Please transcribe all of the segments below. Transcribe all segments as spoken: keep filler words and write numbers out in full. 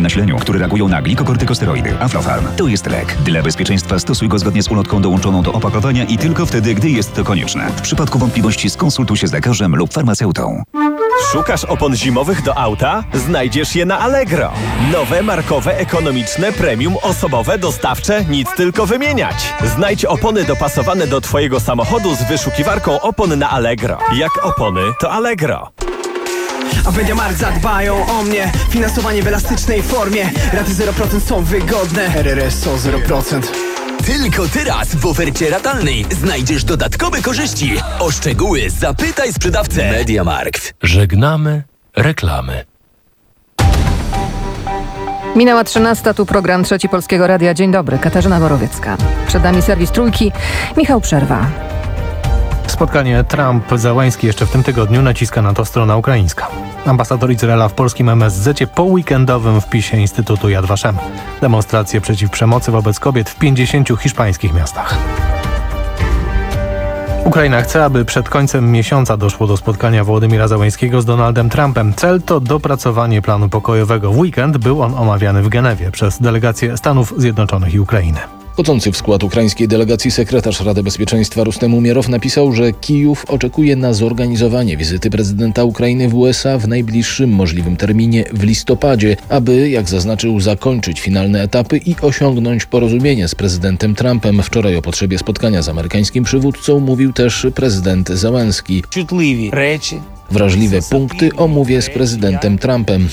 nasileniu, które reagują na glikokortykosteroidy. Aflofarm to jest lek. Dla bezpieczeństwa stosuj go zgodnie z ulotką dołączoną do opakowania i tylko wtedy, gdy jest to konieczne. W przypadku wątpliwości skonsultuj się z lekarzem lub farmaceutą. Szukasz opon zimowych do auta? Znajdziesz je na Allegro. Nowe, markowe, ekonomiczne, premium, osobowe, dostawcze, nic tylko wymieniać. Znajdź opony dopasowane do Twojego samochodu z wyszukiwarką opon na Allegro. Jak opony, to Allegro. A w MediaMarkt zadbają o mnie. Finansowanie w elastycznej formie. Raty zero procent są wygodne. R R S są zero procent. Tylko teraz w ofercie ratalnej znajdziesz dodatkowe korzyści. O szczegóły zapytaj sprzedawcę. MediaMarkt. Żegnamy reklamy. Minęła trzynasta, tu program Trzeci Polskiego Radia. Dzień dobry, Katarzyna Borowiecka. Przed nami serwis Trójki, Michał Przerwa. Spotkanie Trump-Zełański jeszcze w tym tygodniu naciska na to strona ukraińska. Ambasador Izraela w polskim M S Z po weekendowym wpisie Instytutu Yad Vashem. Demonstracje przeciw przemocy wobec kobiet w pięćdziesięciu hiszpańskich miastach. Ukraina chce, aby przed końcem miesiąca doszło do spotkania Wołodymyra Zełańskiego z Donaldem Trumpem. Cel to dopracowanie planu pokojowego. W weekend był on omawiany w Genewie przez delegację Stanów Zjednoczonych i Ukrainy. Wchodzący w skład ukraińskiej delegacji sekretarz Rady Bezpieczeństwa Rustem Umierow napisał, że Kijów oczekuje na zorganizowanie wizyty prezydenta Ukrainy w U S A w najbliższym możliwym terminie w listopadzie, aby, jak zaznaczył, zakończyć finalne etapy i osiągnąć porozumienie z prezydentem Trumpem. Wczoraj o potrzebie spotkania z amerykańskim przywódcą mówił też prezydent Zełenski. Wrażliwe punkty omówię z prezydentem Trumpem.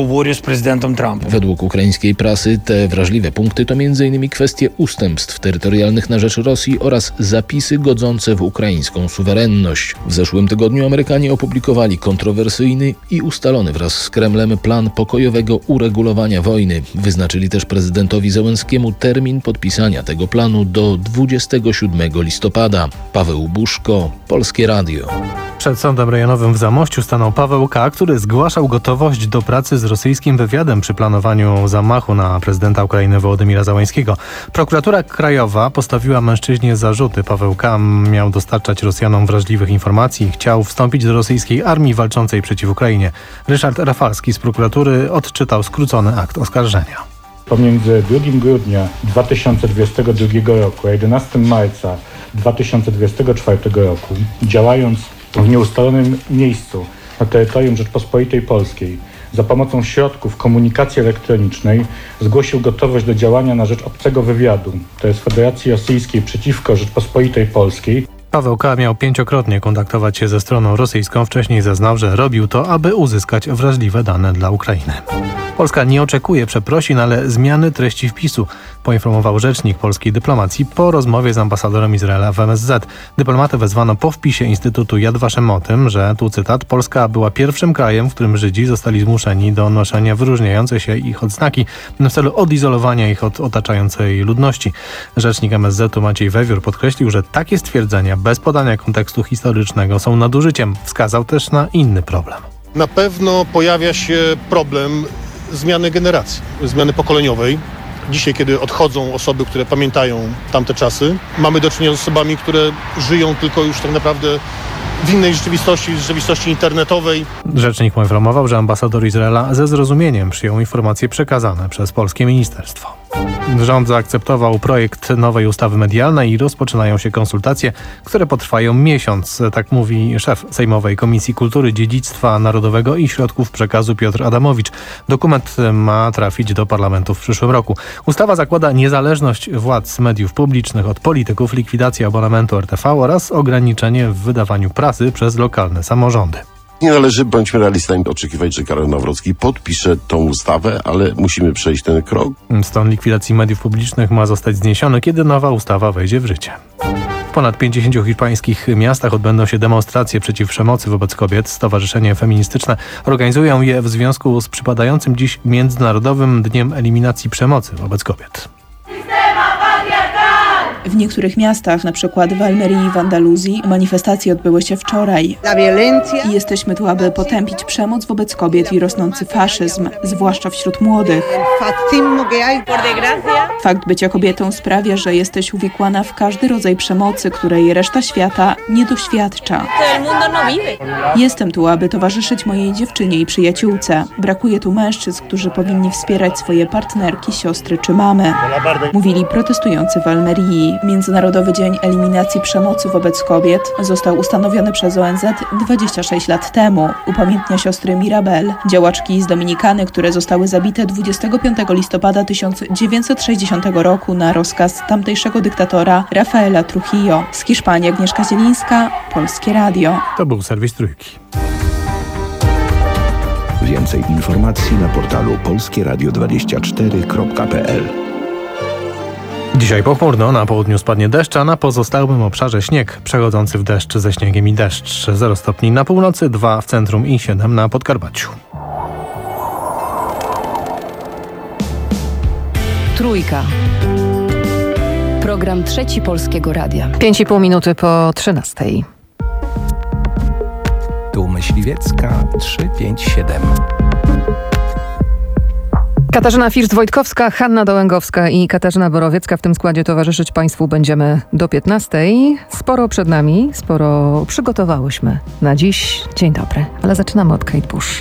z prezydentem Trumpem. Według ukraińskiej prasy te wrażliwe punkty to między innymi kwestie ustępstw terytorialnych na rzecz Rosji oraz zapisy godzące w ukraińską suwerenność. W zeszłym tygodniu Amerykanie opublikowali kontrowersyjny i ustalony wraz z Kremlem plan pokojowego uregulowania wojny. Wyznaczyli też prezydentowi Zełenskiemu termin podpisania tego planu do dwudziestego siódmego listopada. Paweł Buszko, Polskie Radio. Przed sądem rejonowym w Zamościu stanął Paweł K., który zgłaszał gotowość do pracy z rosyjskim wywiadem przy planowaniu zamachu na prezydenta Ukrainy Wołodymyra Zełańskiego. Prokuratura Krajowa postawiła mężczyźnie zarzuty. Paweł K. miał dostarczać Rosjanom wrażliwych informacji i chciał wstąpić do rosyjskiej armii walczącej przeciw Ukrainie. Ryszard Rafalski z prokuratury odczytał skrócony akt oskarżenia. Pomiędzy drugim grudnia dwa tysiące dwudziestego drugiego roku a jedenastego marca dwa tysiące dwudziestego czwartego roku, działając w nieustalonym miejscu na terytorium Rzeczpospolitej Polskiej za pomocą środków komunikacji elektronicznej zgłosił gotowość do działania na rzecz obcego wywiadu, to jest Federacji Rosyjskiej przeciwko Rzeczpospolitej Polskiej. Paweł K. miał pięciokrotnie kontaktować się ze stroną rosyjską. Wcześniej zeznał, że robił to, aby uzyskać wrażliwe dane dla Ukrainy. Polska nie oczekuje przeprosin, ale zmiany treści wpisu, poinformował rzecznik polskiej dyplomacji po rozmowie z ambasadorem Izraela w M S Z. Dyplomatę wezwano po wpisie Instytutu Yad Vashem o tym, że, tu cytat, Polska była pierwszym krajem, w którym Żydzi zostali zmuszeni do noszenia wyróżniające się ich odznaki w celu odizolowania ich od otaczającej ludności. Rzecznik M S Z-u Maciej Wewiór podkreślił, że takie stwierdzenia bez podania kontekstu historycznego są nadużyciem. Wskazał też na inny problem. Na pewno pojawia się problem zmiany generacji, zmiany pokoleniowej. Dzisiaj, kiedy odchodzą osoby, które pamiętają tamte czasy, mamy do czynienia z osobami, które żyją tylko już tak naprawdę w innej rzeczywistości, rzeczywistości internetowej. Rzecznik poinformował, że ambasador Izraela ze zrozumieniem przyjął informacje przekazane przez polskie ministerstwo. Rząd zaakceptował projekt nowej ustawy medialnej i rozpoczynają się konsultacje, które potrwają miesiąc, tak mówi szef Sejmowej Komisji Kultury, Dziedzictwa Narodowego i Środków Przekazu Piotr Adamowicz. Dokument ma trafić do parlamentu w przyszłym roku. Ustawa zakłada niezależność władz mediów publicznych od polityków, likwidację abonamentu R T V oraz ograniczenie w wydawaniu prasy przez lokalne samorządy. Nie należy, bądźmy realistami, oczekiwać, że Karol Nawrocki podpisze tą ustawę, ale musimy przejść ten krok. Stan likwidacji mediów publicznych ma zostać zniesiony, kiedy nowa ustawa wejdzie w życie. W ponad pięćdziesięciu hiszpańskich miastach odbędą się demonstracje przeciw przemocy wobec kobiet. Stowarzyszenie feministyczne organizują je w związku z przypadającym dziś Międzynarodowym Dniem Eliminacji Przemocy wobec Kobiet. W niektórych miastach, na przykład w Almerii i w Andaluzji, manifestacje odbyły się wczoraj. I jesteśmy tu, aby potępić przemoc wobec kobiet i rosnący faszyzm, zwłaszcza wśród młodych. Fakt bycia kobietą sprawia, że jesteś uwikłana w każdy rodzaj przemocy, której reszta świata nie doświadcza. Jestem tu, aby towarzyszyć mojej dziewczynie i przyjaciółce. Brakuje tu mężczyzn, którzy powinni wspierać swoje partnerki, siostry czy mamy. Mówili protestujący w Almerii. Międzynarodowy Dzień Eliminacji Przemocy wobec Kobiet został ustanowiony przez O N Z dwadzieścia sześć lat temu. Upamiętnia siostry Mirabel, działaczki z Dominikany, które zostały zabite dwudziestego piątego listopada tysiąc dziewięćset sześćdziesiątego roku na rozkaz tamtejszego dyktatora Rafaela Trujillo. Z Hiszpanii Agnieszka Zielińska, Polskie Radio. To był serwis Trójki. Więcej informacji na portalu polskie radio dwadzieścia cztery kropka p l. Dzisiaj pochmurno, na południu spadnie deszcz, a na pozostałym obszarze śnieg, przechodzący w deszcz ze śniegiem i deszcz. zero stopni na północy, dwa w centrum i siedem na Podkarpaciu. Trójka. Program Trzeci Polskiego Radia. Pięć i pół minuty po trzynastej. Tu Myśliwiecka trzysta pięćdziesiąt siedem. Katarzyna First-Wojtkowska, Hanna Dołęgowska i Katarzyna Borowiecka w tym składzie towarzyszyć Państwu będziemy do piętnastej. Sporo przed nami, sporo przygotowałyśmy na dziś. Dzień dobry, ale zaczynamy od Kate Bush.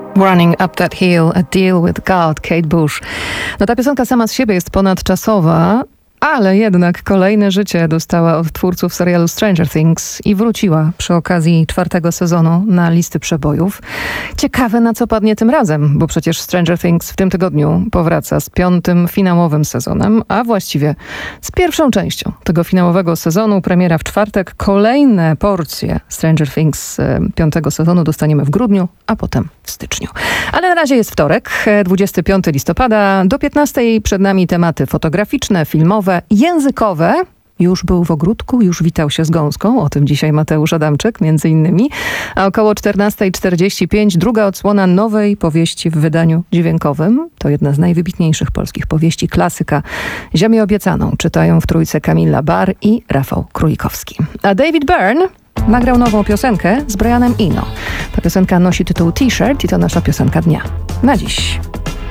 Running Up That Hill, A Deal With God, Kate Bush. No ta piosenka sama z siebie jest ponadczasowa, ale jednak kolejne życie dostała od twórców serialu Stranger Things i wróciła przy okazji czwartego sezonu na listy przebojów. Ciekawe, na co padnie tym razem, bo przecież Stranger Things w tym tygodniu powraca z piątym finałowym sezonem, a właściwie z pierwszą częścią tego finałowego sezonu. Premiera w czwartek. Kolejne porcje Stranger Things piątego sezonu dostaniemy w grudniu, a potem w styczniu. Ale na razie jest wtorek, dwudziestego piątego listopada. Do piętnastej przed nami tematy fotograficzne, filmowe, językowe. Już był w ogródku, już witał się z gąską. O tym dzisiaj Mateusz Adamczyk między innymi. A około czternasta czterdzieści pięć druga odsłona nowej powieści w wydaniu dźwiękowym. To jedna z najwybitniejszych polskich powieści, klasyka. Ziemię obiecaną czytają w trójce Kamila Bar i Rafał Królikowski. A David Byrne nagrał nową piosenkę z Brianem Eno. Ta piosenka nosi tytuł T-shirt i to nasza piosenka dnia. Na dziś.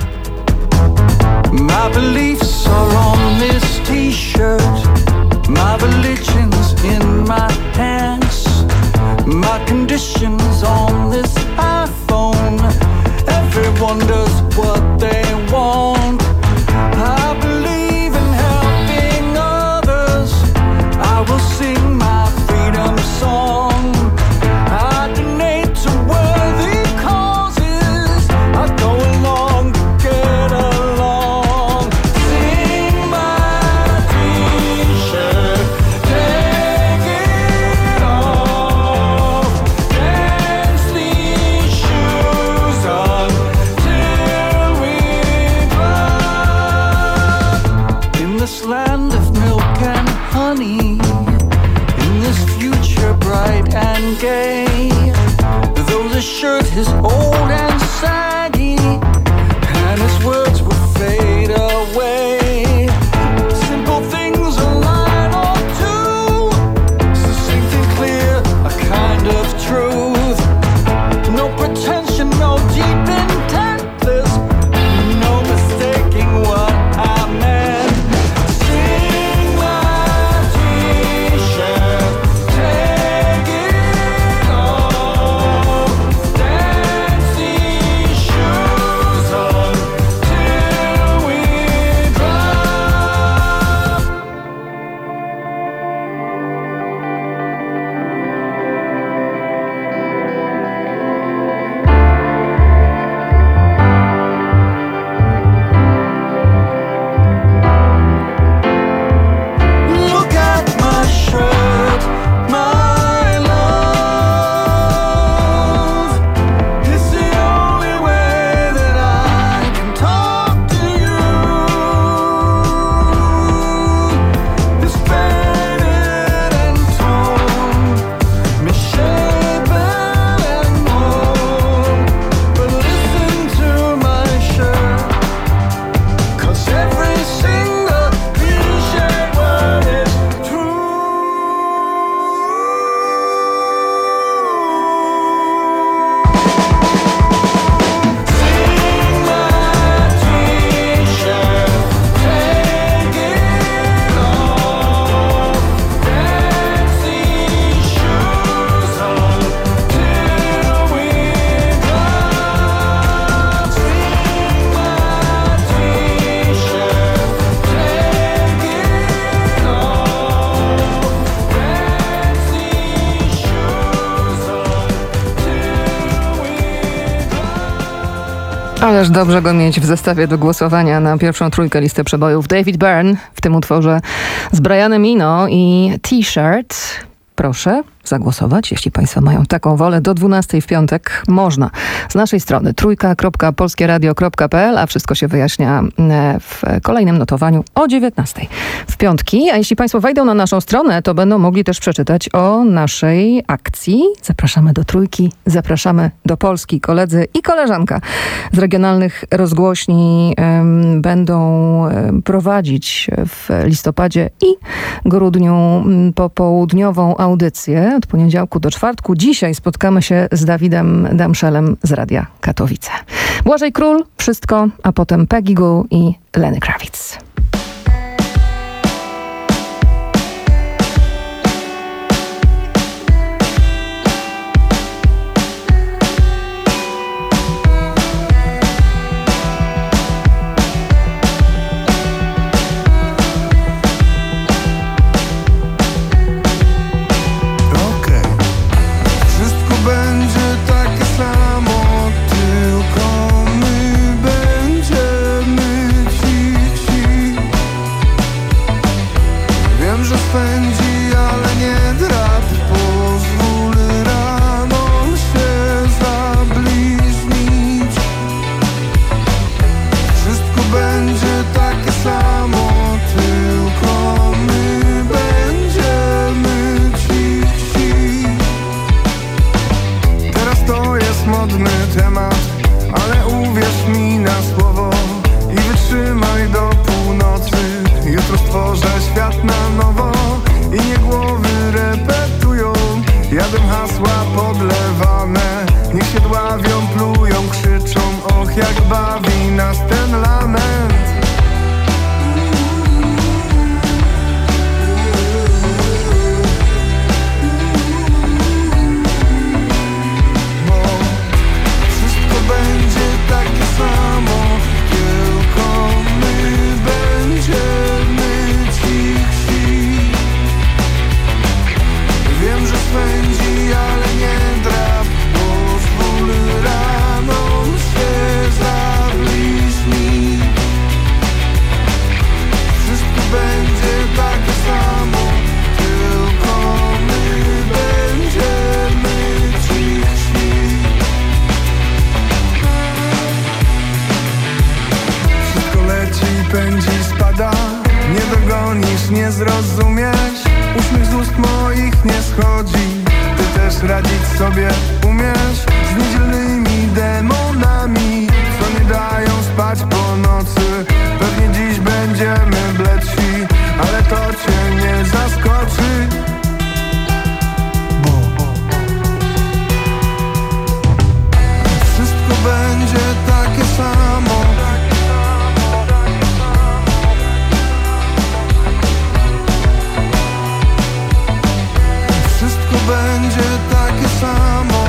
My beliefs are on this T-shirt. My religion's in my hands. My conditions on this iPhone. Everyone does what they want. I believe in helping others. I will sing my freedom song. I donate to worthy causes. I go along to get along. Sing my T-shirt, take it off. Dance these shoes on till we drop. In this land of milk and honey, in this future bright and gay, though the shirt is old and saggy, and his words will fade away. Simple things, a line or two, succinct and clear, a kind of truth. No pretension, no deep intent, there's no mistaking what I meant. Sing my T-shirt, take it off. Dance these shoes on till we drop. Look at my shirt, my love. It's the only way that I can talk to you. It's faded and torn, misshapen and worn. But listen to my shirt, 'cause every single cliche word is true. Sing my T-shirt, take it off. Dance these shoes on till we drop. Sing my T-shirt, take it off. Dance these shoes on till we Ależ dobrze go mieć w zestawie do głosowania na pierwszą trójkę listy przebojów. David Byrne w tym utworze z Brianem Eno i T-shirt. Proszę zagłosować, jeśli państwo mają taką wolę. Do dwunastej w piątek można. Z naszej strony trójka kropka polskieradio kropka p l, a wszystko się wyjaśnia w kolejnym notowaniu o dziewiętnastej w piątki. A jeśli państwo wejdą na naszą stronę, to będą mogli też przeczytać o naszej akcji. Zapraszamy do Trójki, zapraszamy do Polski. Koledzy i koleżanka z regionalnych rozgłośni em, będą em, prowadzić w listopadzie i grudniu m, popołudniową audycję od poniedziałku do czwartku. Dzisiaj spotkamy się z Dawidem Damszelem z Radia Katowice. Błażej Król, Wszystko, a potem Peggy Gou i Lenny Kravitz. temat, ale uwierz mi na słowo i wytrzymaj do północy. Jutro stworzę świat na nowo i nie głowy repetują, jadę hasła podlewane. Niech się dławią, plują, krzyczą, och jak bawi nas ten lament. Bo wszystko będzie takie samo, tylko my będziemy cichsi. Wiem, że swędzi, ale nie drap. Pozwól ranom się zabliźnić. Wszystko będzie takie samo, tylko my będziemy cichsi. Wszystko leci, pędzi, spada. Nie dogonisz, nie zrozumiesz. Uśmiech z ust moich nie schodzi. Ty też radzić sobie umiesz z niedzielnymi demonami, co nie dają spać po nocy. Pewnie dziś będziemy bledsi, ale to cię nie zaskoczy. Bo wszystko będzie takie samo. Wszystko będzie takie samo.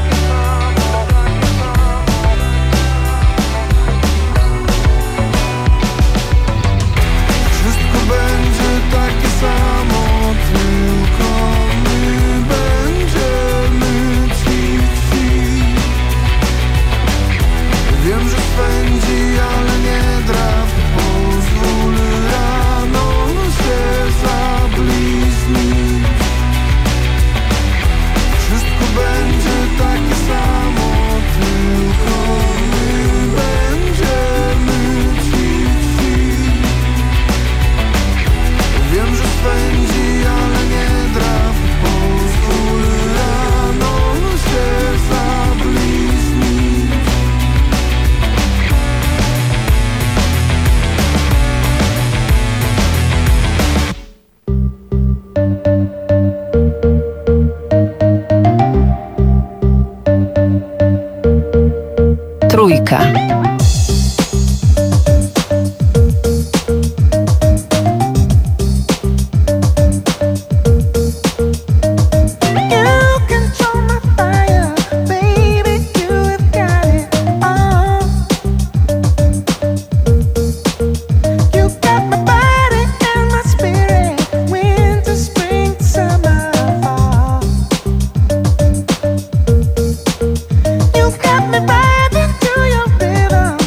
Wszystko będzie takie samo, tylko my będziemy cichsi. Wiem, że spędzi, ale nie drap. Pozwól rano się zabliźnić. Wszystko będzie takie samo, tylko my będziemy cichsi. Wiem, że spędzi, ale nie drap. Pozwól rano się zabliźnić. Trójka. You've got me riding to your rhythm.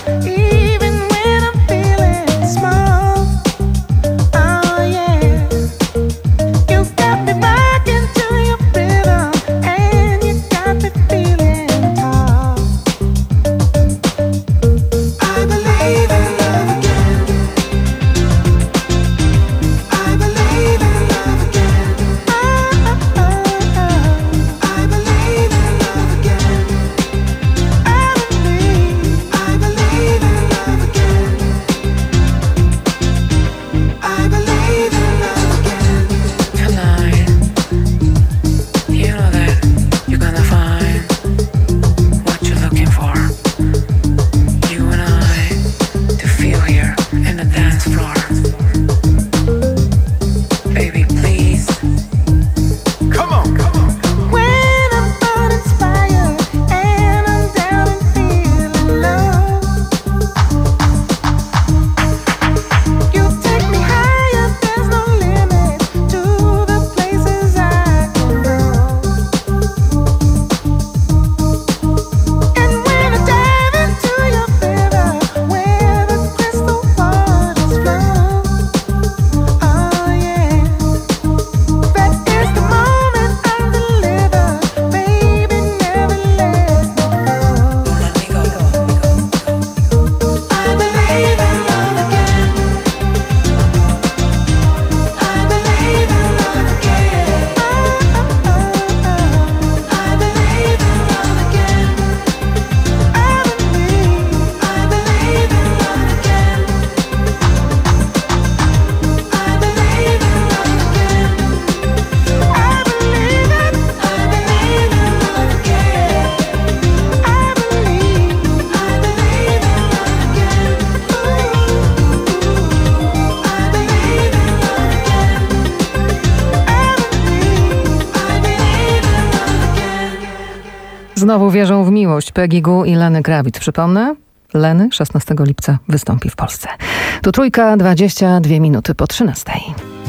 Znowu wierzą w miłość Peggy Gou i Lenny Kravitz. Przypomnę, Lenny szesnastego lipca wystąpi w Polsce. Tu Trójka, dwadzieścia dwie minuty po trzynastej.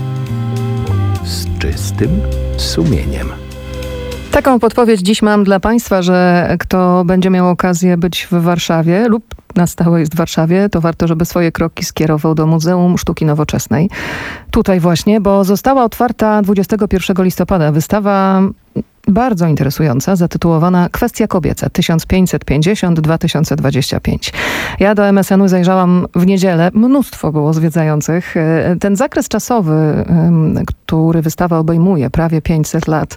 Z czystym sumieniem. Taką podpowiedź dziś mam dla Państwa, że kto będzie miał okazję być w Warszawie lub na stałe jest w Warszawie, to warto, żeby swoje kroki skierował do Muzeum Sztuki Nowoczesnej. Tutaj właśnie, bo została otwarta dwudziestego pierwszego listopada wystawa bardzo interesująca, zatytułowana Kwestia kobieca tysiąc pięćset pięćdziesiąt do dwa tysiące dwudziestego piątego. Ja do M S N u zajrzałam w niedzielę. Mnóstwo było zwiedzających. Ten zakres czasowy, który wystawa obejmuje, prawie pięćset lat,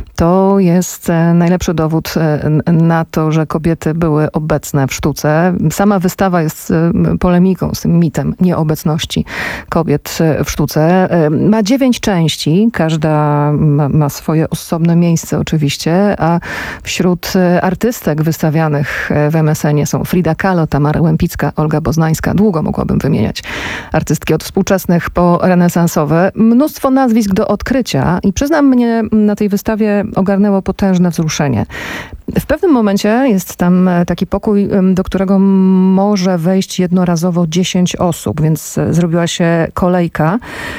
to jest najlepszy dowód na to, że kobiety były obecne w sztuce. Sama wystawa jest polemiką z tym mitem nieobecności kobiet w sztuce. Ma dziewięć części. Każda ma, ma swoje osobne miejsce oczywiście, a wśród artystek wystawianych w M S N ie są Frida Kahlo, Tamara Łempicka, Olga Boznańska. Długo mogłabym wymieniać artystki od współczesnych po renesansowe. Mnóstwo nazwisk do odkrycia i przyznam, mnie na tej wystawie ogarnęło potężne wzruszenie. W pewnym momencie jest tam taki pokój, do którego może wejść jednorazowo dziesięć osób, więc zrobiła się kolejka.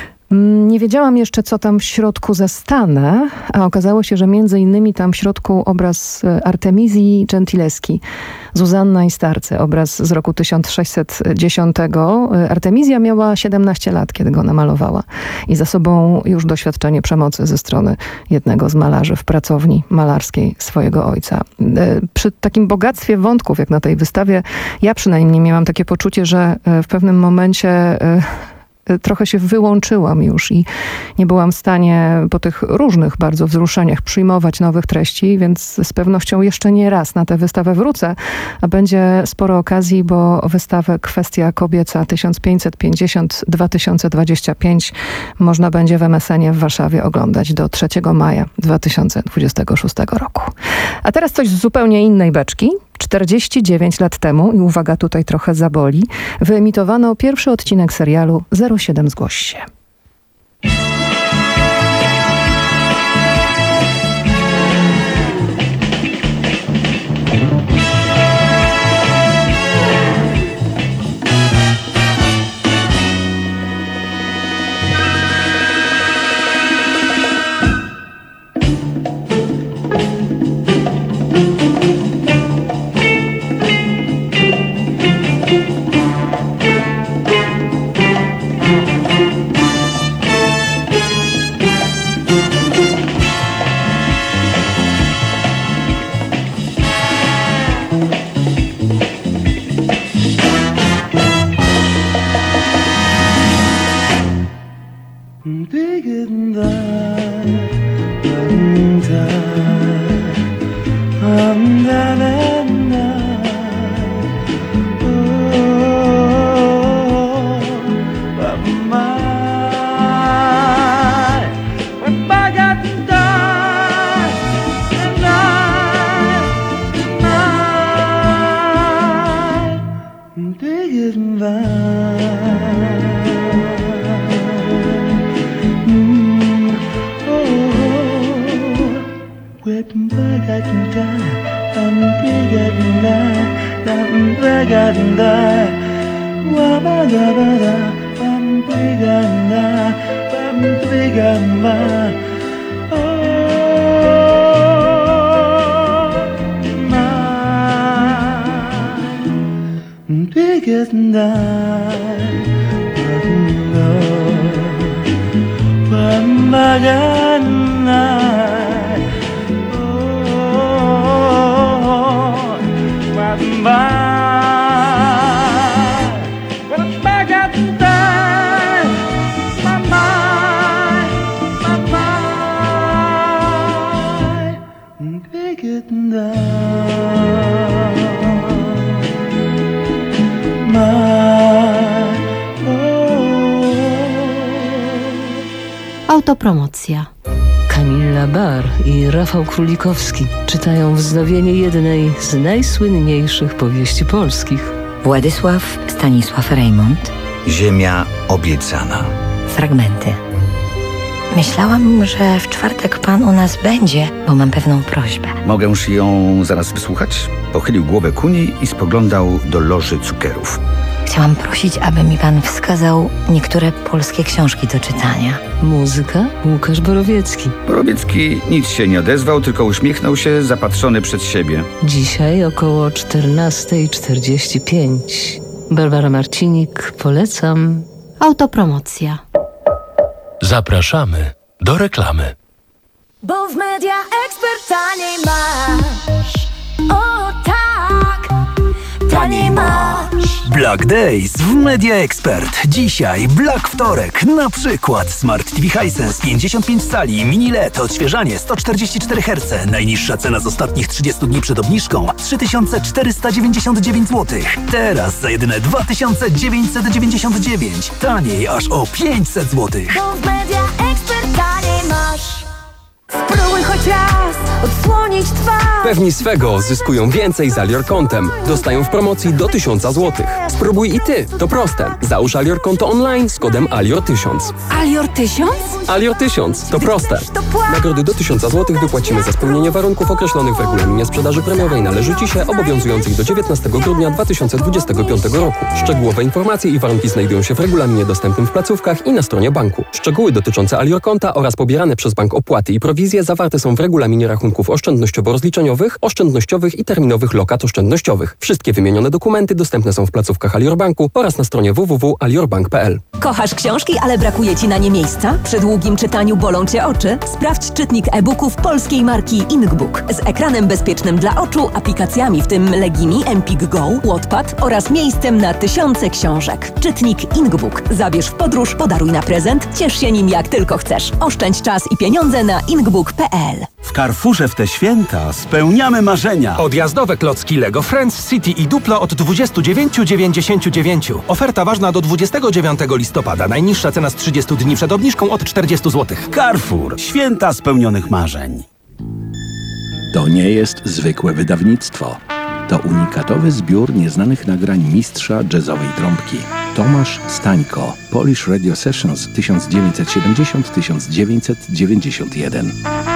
Nie wiedziałam jeszcze, co tam w środku zastanę, a okazało się, że między innymi tam w środku obraz Artemizji Gentileschi, Zuzanna i Starcy, obraz z roku tysiąc sześćset dziesiątego. Artemizja miała siedemnaście lat, kiedy go namalowała i za sobą już doświadczenie przemocy ze strony jednego z malarzy w pracowni malarskiej swojego ojca. Przy takim bogactwie wątków, jak na tej wystawie, ja przynajmniej miałam takie poczucie, że w pewnym momencie trochę się wyłączyłam już i nie byłam w stanie po tych różnych bardzo wzruszeniach przyjmować nowych treści, więc z pewnością jeszcze nie raz na tę wystawę wrócę, a będzie sporo okazji, bo wystawę Kwestia kobieca tysiąc pięćset pięćdziesiąt do dwa tysiące dwudziestego piątego można będzie w M S N ie w Warszawie oglądać do trzeciego maja dwa tysiące dwudziestego szóstego roku. A teraz coś z zupełnie innej beczki. czterdzieści dziewięć lat temu, i uwaga, tutaj trochę zaboli, wyemitowano pierwszy odcinek serialu zero siedem Zgłoś się. Autopromocja. Kamila Bar i Rafał Królikowski czytają wznowienie jednej z najsłynniejszych powieści polskich. Władysław Stanisław Reymont. Ziemia obiecana. Fragmenty. Myślałam, że w czwartek pan u nas będzie, bo mam pewną prośbę. Mogę ją zaraz wysłuchać? Pochylił głowę ku niej i spoglądał do loży cukierów. Chciałam prosić, aby mi pan wskazał niektóre polskie książki do czytania. Muzyka? Łukasz Borowiecki. Borowiecki nic się nie odezwał, tylko uśmiechnął się, zapatrzony przed siebie. Dzisiaj około czternasta czterdzieści pięć. Barbara Marcinik, polecam. Autopromocja. Zapraszamy do reklamy. Bo w Media Expert taniej masz. O tak, taniej masz. Black Days w Media Expert. Dzisiaj Black Wtorek. Na przykład Smart T V Hisense pięćdziesiąt pięć cali, mini L E D, odświeżanie sto czterdzieści cztery herce. Najniższa cena z ostatnich trzydziestu dni przed obniżką trzy tysiące czterysta dziewięćdziesiąt dziewięć złotych. Teraz za jedyne dwa tysiące dziewięćset dziewięćdziesiąt dziewięć. Taniej aż o pięćset złotych. Bo w Media Expert taniej masz. Spróbuj choć raz odsłonić twarz. Pewni swego zyskują więcej z Alior Kontem. Dostają w promocji do tysiąca złotych. Spróbuj i ty. To proste. Załóż Alior Konto online z kodem Alior tysiąc. Alior tysiąc? Alior tysiąc. To proste. Nagrody do tysiąca złotych wypłacimy za spełnienie warunków określonych w regulaminie sprzedaży premiowej. Należy Ci się obowiązujących do dziewiętnastego grudnia dwa tysiące dwudziestego piątego roku. Szczegółowe informacje i warunki znajdują się w regulaminie dostępnym w placówkach i na stronie banku. Szczegóły dotyczące Alior Konta oraz pobierane przez bank opłaty i prowizje zawarte są w regulaminie rachunków oszczędnościowo-rozliczeniowych, oszczędnościowych i terminowych lokat oszczędnościowych. Wszystkie wymienione dokumenty dostępne są w placówkach Alior Banku oraz na stronie w w w kropka aliorbank kropka p l. Kochasz książki, ale brakuje Ci na nie miejsca? Przy długim czytaniu bolą Cię oczy? Sprawdź czytnik e-booków polskiej marki Inkbook z ekranem bezpiecznym dla oczu, aplikacjami w tym Legimi, Empik Go, Wattpad oraz miejscem na tysiące książek. Czytnik Inkbook. Zabierz w podróż, podaruj na prezent, ciesz się nim jak tylko chcesz. Oszczędź czas i pieniądze na inkbook kropka p l. W Carrefourze w te święta spełniamy marzenia. Odjazdowe klocki Lego Friends, City i Duplo od dwudziestu dziewięciu dziewięćdziesięciu dziewięciu. Oferta ważna do dwudziestego dziewiątego listopada. Najniższa cena z trzydziestu dni przed obniżką od czterdziestu złotych. Carrefour. Święta spełnionych marzeń. To nie jest zwykłe wydawnictwo. To unikatowy zbiór nieznanych nagrań mistrza jazzowej trąbki. Tomasz Stańko. Polish Radio Sessions tysiąc dziewięćset siedemdziesiąt do tysiąc dziewięćset dziewięćdziesiąt jeden.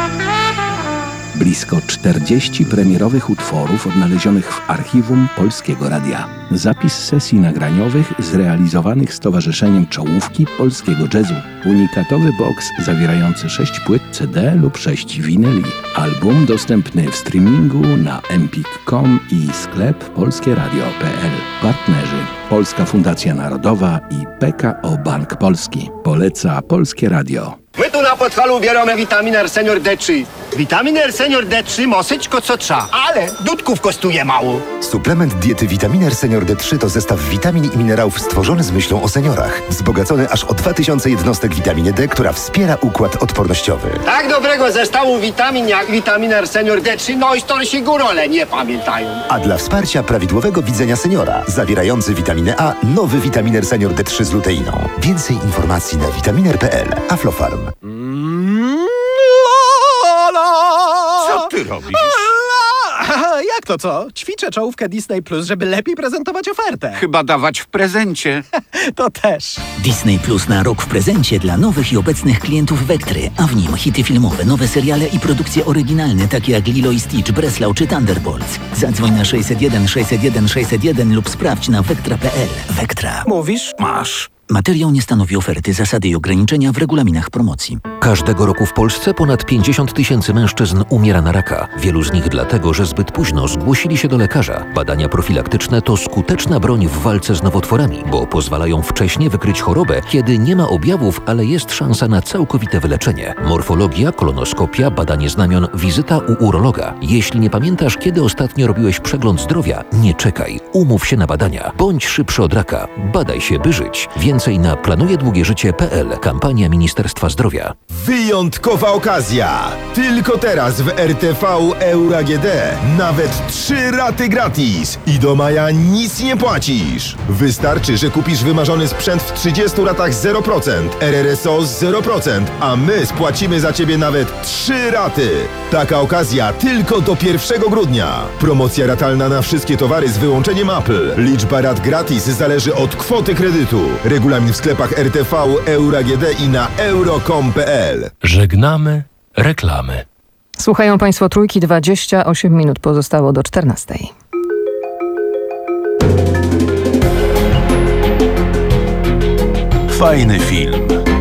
Blisko czterdzieści premierowych utworów odnalezionych w archiwum Polskiego Radia. Zapis sesji nagraniowych zrealizowanych z Towarzyszeniem Czołówki Polskiego Jazzu. Unikatowy boks zawierający sześć płyt C D lub sześć winyli. Album dostępny w streamingu na empik kropka com i sklep polskie radio kropka p l. Partnerzy Polska Fundacja Narodowa i P K O Bank Polski. Poleca Polskie Radio. My tu na podchalu bieramy witaminę senior D trzy. Witaminę senior D trzy mosyczko co trza, ale dudków kosztuje mało. Suplement diety Vitaminer Senior D trzy to zestaw witamin i minerałów stworzony z myślą o seniorach. Wzbogacony aż o dwa tysiące jednostek witaminy D, która wspiera układ odpornościowy. Tak dobrego zestawu witamin jak Vitaminer Senior D trzy, no i starsi górole nie pamiętają. A dla wsparcia prawidłowego widzenia seniora, zawierający witaminę A, nowy Vitaminer Senior D trzy z luteiną. Więcej informacji na vitaminer kropka p l. Aflofarm. Co ty robisz? Jak to co? Ćwiczę czołówkę Disney Plus, żeby lepiej prezentować ofertę. Chyba dawać w prezencie. To też. Disney Plus na rok w prezencie dla nowych i obecnych klientów Vektry, a w nim hity filmowe, nowe seriale i produkcje oryginalne, takie jak Lilo i Stitch, Breslau czy Thunderbolts. Zadzwoń na sześćset jeden sześćset jeden sześćset jeden lub sprawdź na vektra kropka p l. Vektra. Mówisz? Masz. Materiał nie stanowi oferty, zasady i ograniczenia w regulaminach promocji. Każdego roku w Polsce ponad pięćdziesiąt tysięcy mężczyzn umiera na raka. Wielu z nich dlatego, że zbyt późno zgłosili się do lekarza. Badania profilaktyczne to skuteczna broń w walce z nowotworami, bo pozwalają wcześnie wykryć chorobę, kiedy nie ma objawów, ale jest szansa na całkowite wyleczenie. Morfologia, kolonoskopia, badanie znamion, wizyta u urologa. Jeśli nie pamiętasz, kiedy ostatnio robiłeś przegląd zdrowia, nie czekaj. Umów się na badania. Bądź szybszy od raka. Badaj się, by żyć. Więcej na planuje długie życie kropka p l. Kampania Ministerstwa Zdrowia. Wyjątkowa okazja! Tylko teraz w R T V Euro A G D nawet trzy raty gratis i do maja nic nie płacisz. Wystarczy, że kupisz wymarzony sprzęt w trzydziestu ratach zero procent, R R S O z zero procent, a my spłacimy za Ciebie nawet trzy raty. Taka okazja tylko do pierwszego grudnia. Promocja ratalna na wszystkie towary z wyłączeniem Apple. Liczba rat gratis zależy od kwoty kredytu. Regulamin Regulamin w sklepach R T V, Euro A G D i na euro kropka com kropka p l. Żegnamy reklamy. Słuchają Państwo Trójki, dwadzieścia osiem minut pozostało do czternastej. Fajny film.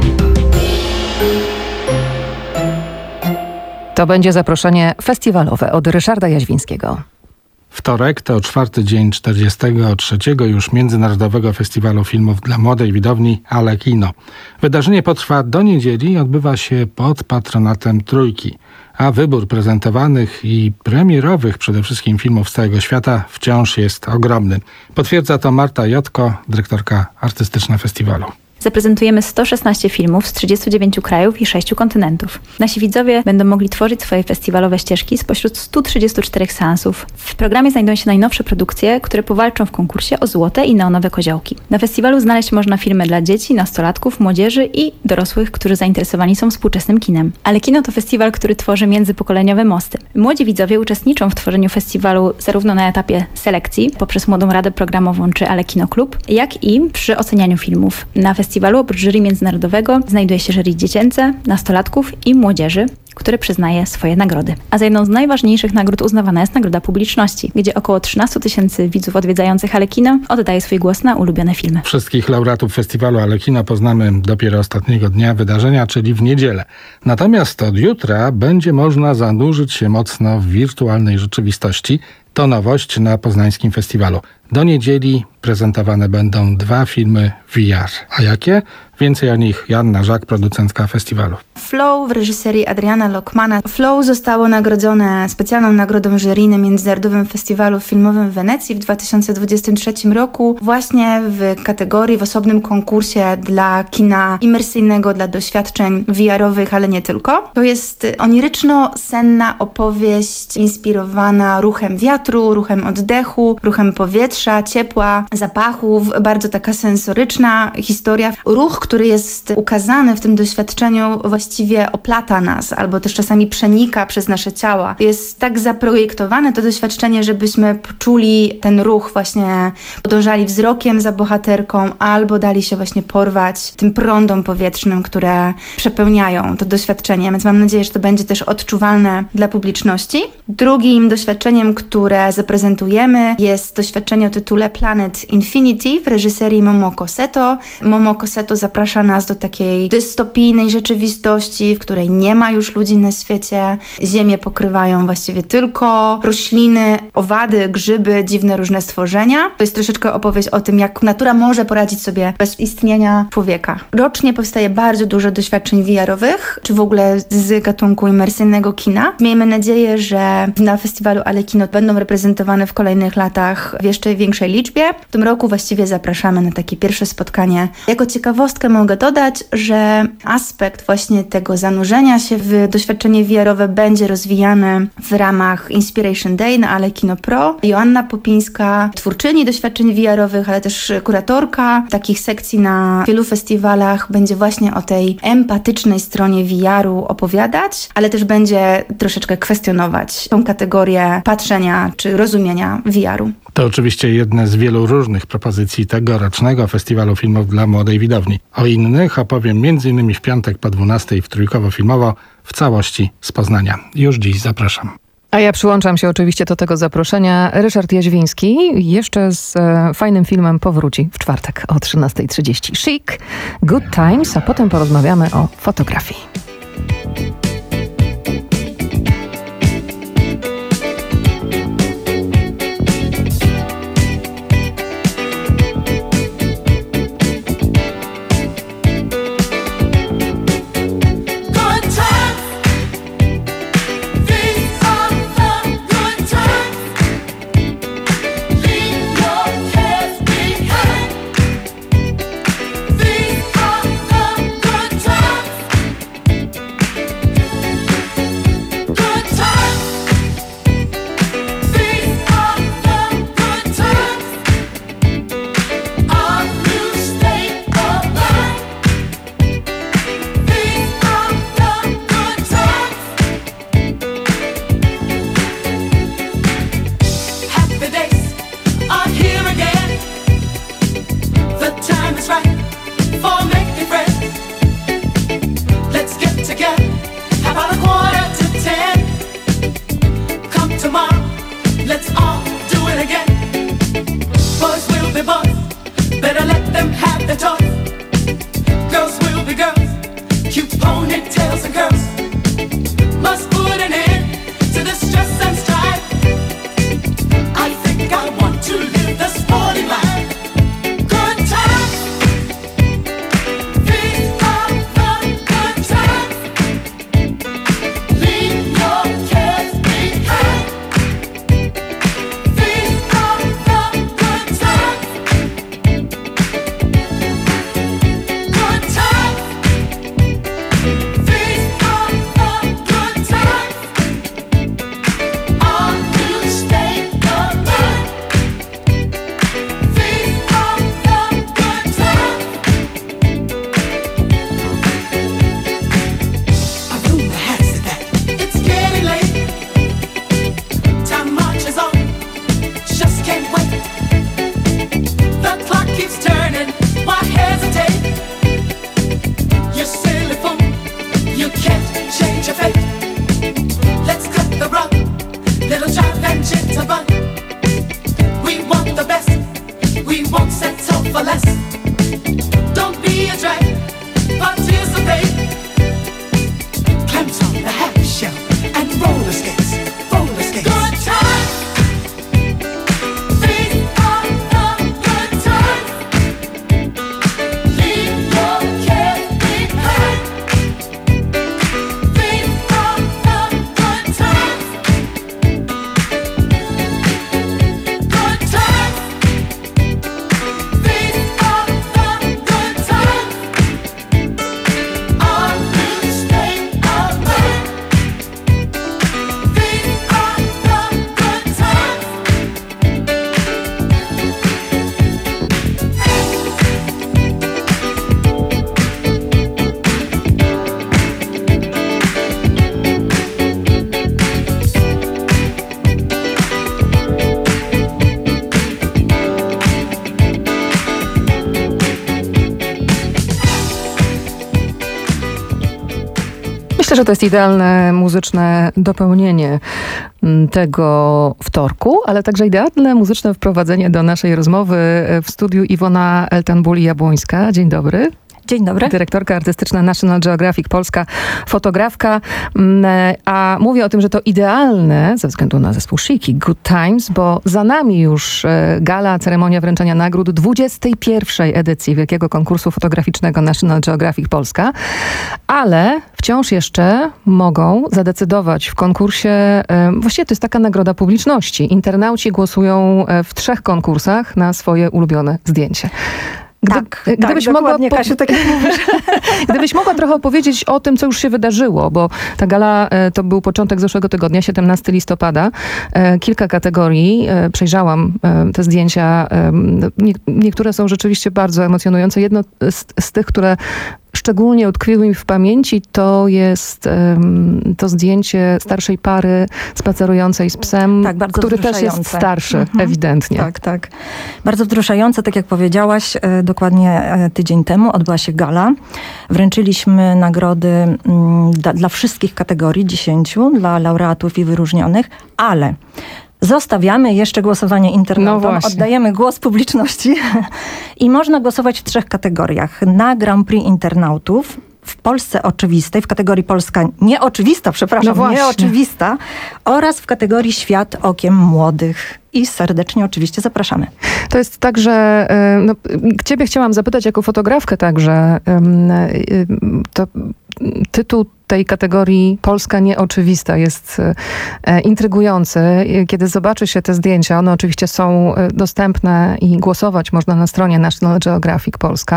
To będzie zaproszenie festiwalowe od Ryszarda Jaźwińskiego. Wtorek to czwarty dzień czterdziestego trzeciego już Międzynarodowego Festiwalu Filmów dla Młodej Widowni Alekino. Wydarzenie potrwa do niedzieli i odbywa się pod patronatem Trójki, a wybór prezentowanych i premierowych przede wszystkim filmów z całego świata wciąż jest ogromny. Potwierdza to Marta Jotko, dyrektorka artystyczna festiwalu. Zaprezentujemy sto szesnaście filmów z trzydziestu dziewięciu krajów i sześciu kontynentów. Nasi widzowie będą mogli tworzyć swoje festiwalowe ścieżki spośród stu trzydziestu czterech seansów. W programie znajdują się najnowsze produkcje, które powalczą w konkursie o złote i neonowe koziołki. Na festiwalu znaleźć można filmy dla dzieci, nastolatków, młodzieży i dorosłych, którzy zainteresowani są współczesnym kinem. Ale kino to festiwal, który tworzy międzypokoleniowe mosty. Młodzi widzowie uczestniczą w tworzeniu festiwalu zarówno na etapie selekcji, poprzez Młodą Radę Programową czy Ale Kino Klub, jak i przy ocenianiu filmów. Na festiwalu oprócz jury międzynarodowego znajduje się jury dziecięce, nastolatków i młodzieży, które przyznaje swoje nagrody. A za jedną z najważniejszych nagród uznawana jest nagroda publiczności, gdzie około trzynaście tysięcy widzów odwiedzających Alekino oddaje swój głos na ulubione filmy. Wszystkich laureatów festiwalu Alekino poznamy dopiero ostatniego dnia wydarzenia, czyli w niedzielę. Natomiast od jutra będzie można zanurzyć się mocno w wirtualnej rzeczywistości. To nowość na poznańskim festiwalu. Do niedzieli prezentowane będą dwa filmy V R. A jakie? Więcej o nich Joanna Żak, producentka festiwalu. Flow w reżyserii Adriana Lockmana. Flow zostało nagrodzone specjalną nagrodą jury na Międzynarodowym Festiwalu Filmowym w Wenecji w dwa tysiące dwudziestym trzecim roku właśnie w kategorii, w osobnym konkursie dla kina imersyjnego, dla doświadczeń V R-owych, ale nie tylko. To jest oniryczno-senna opowieść inspirowana ruchem wiatru, ruchem oddechu, ruchem powietrza, ciepła, zapachów, bardzo taka sensoryczna historia. Ruch, który jest ukazany w tym doświadczeniu, właściwie oplata nas, albo też czasami przenika przez nasze ciała. Jest tak zaprojektowane to doświadczenie, żebyśmy poczuli ten ruch, właśnie podążali wzrokiem za bohaterką, albo dali się właśnie porwać tym prądom powietrznym, które przepełniają to doświadczenie. Więc mam nadzieję, że to będzie też odczuwalne dla publiczności. Drugim doświadczeniem, które zaprezentujemy, jest doświadczenie o tytule Planet Infinity w reżyserii Momoko Seto. Momoko Seto zaprasza nas do takiej dystopijnej rzeczywistości, w której nie ma już ludzi na świecie. Ziemię pokrywają właściwie tylko rośliny, owady, grzyby, dziwne różne stworzenia. To jest troszeczkę opowieść o tym, jak natura może poradzić sobie bez istnienia człowieka. Rocznie powstaje bardzo dużo doświadczeń V R-owych, czy w ogóle z gatunku imersyjnego kina. Miejmy nadzieję, że na festiwalu Alekino będą reprezentowane w kolejnych latach w jeszcze większej liczbie. W tym roku właściwie zapraszamy na takie pierwsze spotkanie. Jako ciekawostkę mogę dodać, że aspekt właśnie tego zanurzenia się w doświadczenie V R-owe będzie rozwijany w ramach Inspiration Day na Alekino Pro. Joanna Popińska, twórczyni doświadczeń V R-owych, ale też kuratorka takich sekcji na wielu festiwalach, będzie właśnie o tej empatycznej stronie V R-u opowiadać, ale też będzie troszeczkę kwestionować tą kategorię patrzenia czy rozumienia V R-u. To oczywiście jedne z wielu różnych propozycji tegorocznego Festiwalu Filmów dla Młodej Widowni. O innych opowiem m.in. w piątek po dwunastej w Trójkowo Filmowo w całości z Poznania. Już dziś zapraszam. A ja przyłączam się oczywiście do tego zaproszenia. Ryszard Jaźwiński jeszcze z e, fajnym filmem powróci w czwartek o trzynastej trzydzieści. Chic, Good Times, a potem porozmawiamy o fotografii. Are here again. The time is right. together. How about a quarter to ten? Come tomorrow, let's all do it again. Boys will be boys, better let them have their toys. Girls will be girls, cute ponytails and curls. Must put an end to the stress and strife. I think I want to live the sporty life. Good times, feast on the good times. Leave your cares behind. Feast on the good times. Good times. Feast on the good times. All new state of mind. Feast on the good times. A rumor has it that it's getting late. Time marches on, just can't wait. The clock keeps turning, why hesitate? You silly fool, you can't change your fate. Let's cut the rug, little jive and jitterbug. We want the best, we won't settle for less. Don't be a drag, participate. Clamps on the happy shell and roller skates, roller skates. Good times, feast on the good times. Leave your cares behind. Feast on the good times. Good times. Feast on the good times. Our new state of mind. Feast on the good times. Myślę, że to jest idealne muzyczne dopełnienie mm, tego wtorku, ale także idealne muzyczne wprowadzenie do naszej rozmowy. W studiu Iwona Eltanbuli-Jabłońska. Dzień dobry. Dzień dobry. Dyrektorka artystyczna National Geographic Polska, fotografka. Mm, A mówię o tym, że to idealne ze względu na zespół Shiki, Good Times, bo za nami już e, gala, ceremonia wręczenia nagród dwudziestej pierwszej edycji Wielkiego Konkursu Fotograficznego National Geographic Polska, ale wciąż jeszcze mogą zadecydować w konkursie, e, właściwie to jest taka nagroda publiczności. Internauci głosują e, w trzech konkursach na swoje ulubione zdjęcie. Gdy, tak, gdybyś tak, mogła, dokładnie, Kasiu, tak jak mówisz. Gdybyś mogła trochę opowiedzieć o tym, co już się wydarzyło, bo ta gala e, to był początek zeszłego tygodnia, siedemnastego listopada. E, kilka kategorii. E, przejrzałam e, te zdjęcia. E, nie, niektóre są rzeczywiście bardzo emocjonujące. Jedno z, z tych, które szczególnie utkwiły mi w pamięci, to jest um, to zdjęcie starszej pary spacerującej z psem, tak, bardzo który też jest starszy, mhm. ewidentnie. Tak, tak. Bardzo wzruszające, tak jak powiedziałaś, e, dokładnie e, tydzień temu odbyła się gala. Wręczyliśmy nagrody m, da, dla wszystkich kategorii, dziesięciu, dla laureatów i wyróżnionych, ale zostawiamy jeszcze głosowanie internautom, no oddajemy głos publiczności i można głosować w trzech kategoriach. Na Grand Prix internautów, w Polsce oczywistej, w kategorii Polska nieoczywista, przepraszam, no nieoczywista, oraz w kategorii Świat okiem młodych. I serdecznie oczywiście zapraszamy. To jest tak, że no, ciebie chciałam zapytać jako fotografkę także, to tytuł tej kategorii Polska nieoczywista jest e, intrygujący. Kiedy zobaczy się te zdjęcia, one oczywiście są dostępne i głosować można na stronie National Geographic Polska,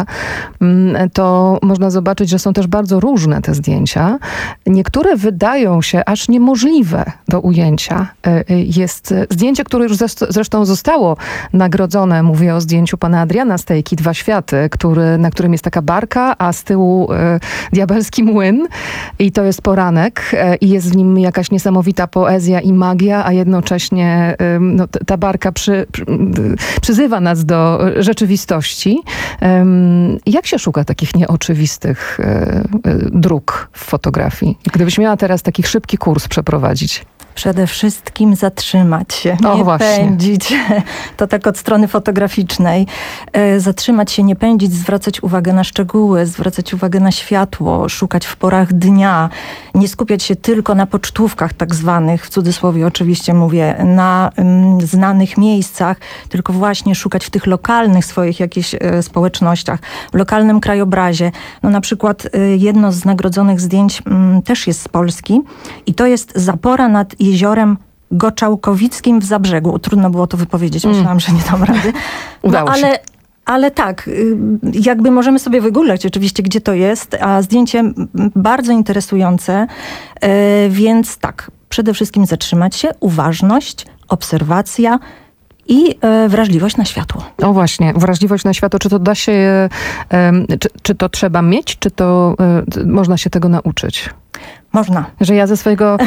to można zobaczyć, że są też bardzo różne te zdjęcia. Niektóre wydają się aż niemożliwe do ujęcia. E, jest zdjęcie, które już zresztą zostało nagrodzone. Mówię o zdjęciu pana Adriana Stejki, Dwa światy, który, na którym jest taka barka, a z tyłu e, diabelski młyn. I I to jest poranek e, i jest w nim jakaś niesamowita poezja i magia, a jednocześnie e, no, t- ta barka przy, przy, przyzywa nas do rzeczywistości. E, jak się szuka takich nieoczywistych e, e, dróg w fotografii? Gdybyś miała teraz taki szybki kurs przeprowadzić. Przede wszystkim zatrzymać się, O, nie właśnie. pędzić. To tak od strony fotograficznej. E, Zatrzymać się, nie pędzić, zwracać uwagę na szczegóły, zwracać uwagę na światło, szukać w porach dnia, nie skupiać się tylko na pocztówkach tak zwanych, w cudzysłowie oczywiście mówię, na mm, znanych miejscach, tylko właśnie szukać w tych lokalnych swoich jakichś e, społecznościach, w lokalnym krajobrazie. No na przykład e, jedno z nagrodzonych zdjęć mm, też jest z Polski i to jest zapora nad jeziorem Goczałkowickim w Zabrzegu. Trudno było to wypowiedzieć, myślałam, że nie dam rady. Udało no, się. ale, ale tak, y, jakby możemy sobie wygooglać oczywiście, gdzie to jest, a zdjęcie m, bardzo interesujące, y, więc tak, przede wszystkim zatrzymać się, uważność, obserwacja i y, wrażliwość na światło. O właśnie, wrażliwość na światło. Czy to da się, e, em, czy, czy to trzeba mieć, czy to e, t- można się tego nauczyć? Można. Że ja ze swojego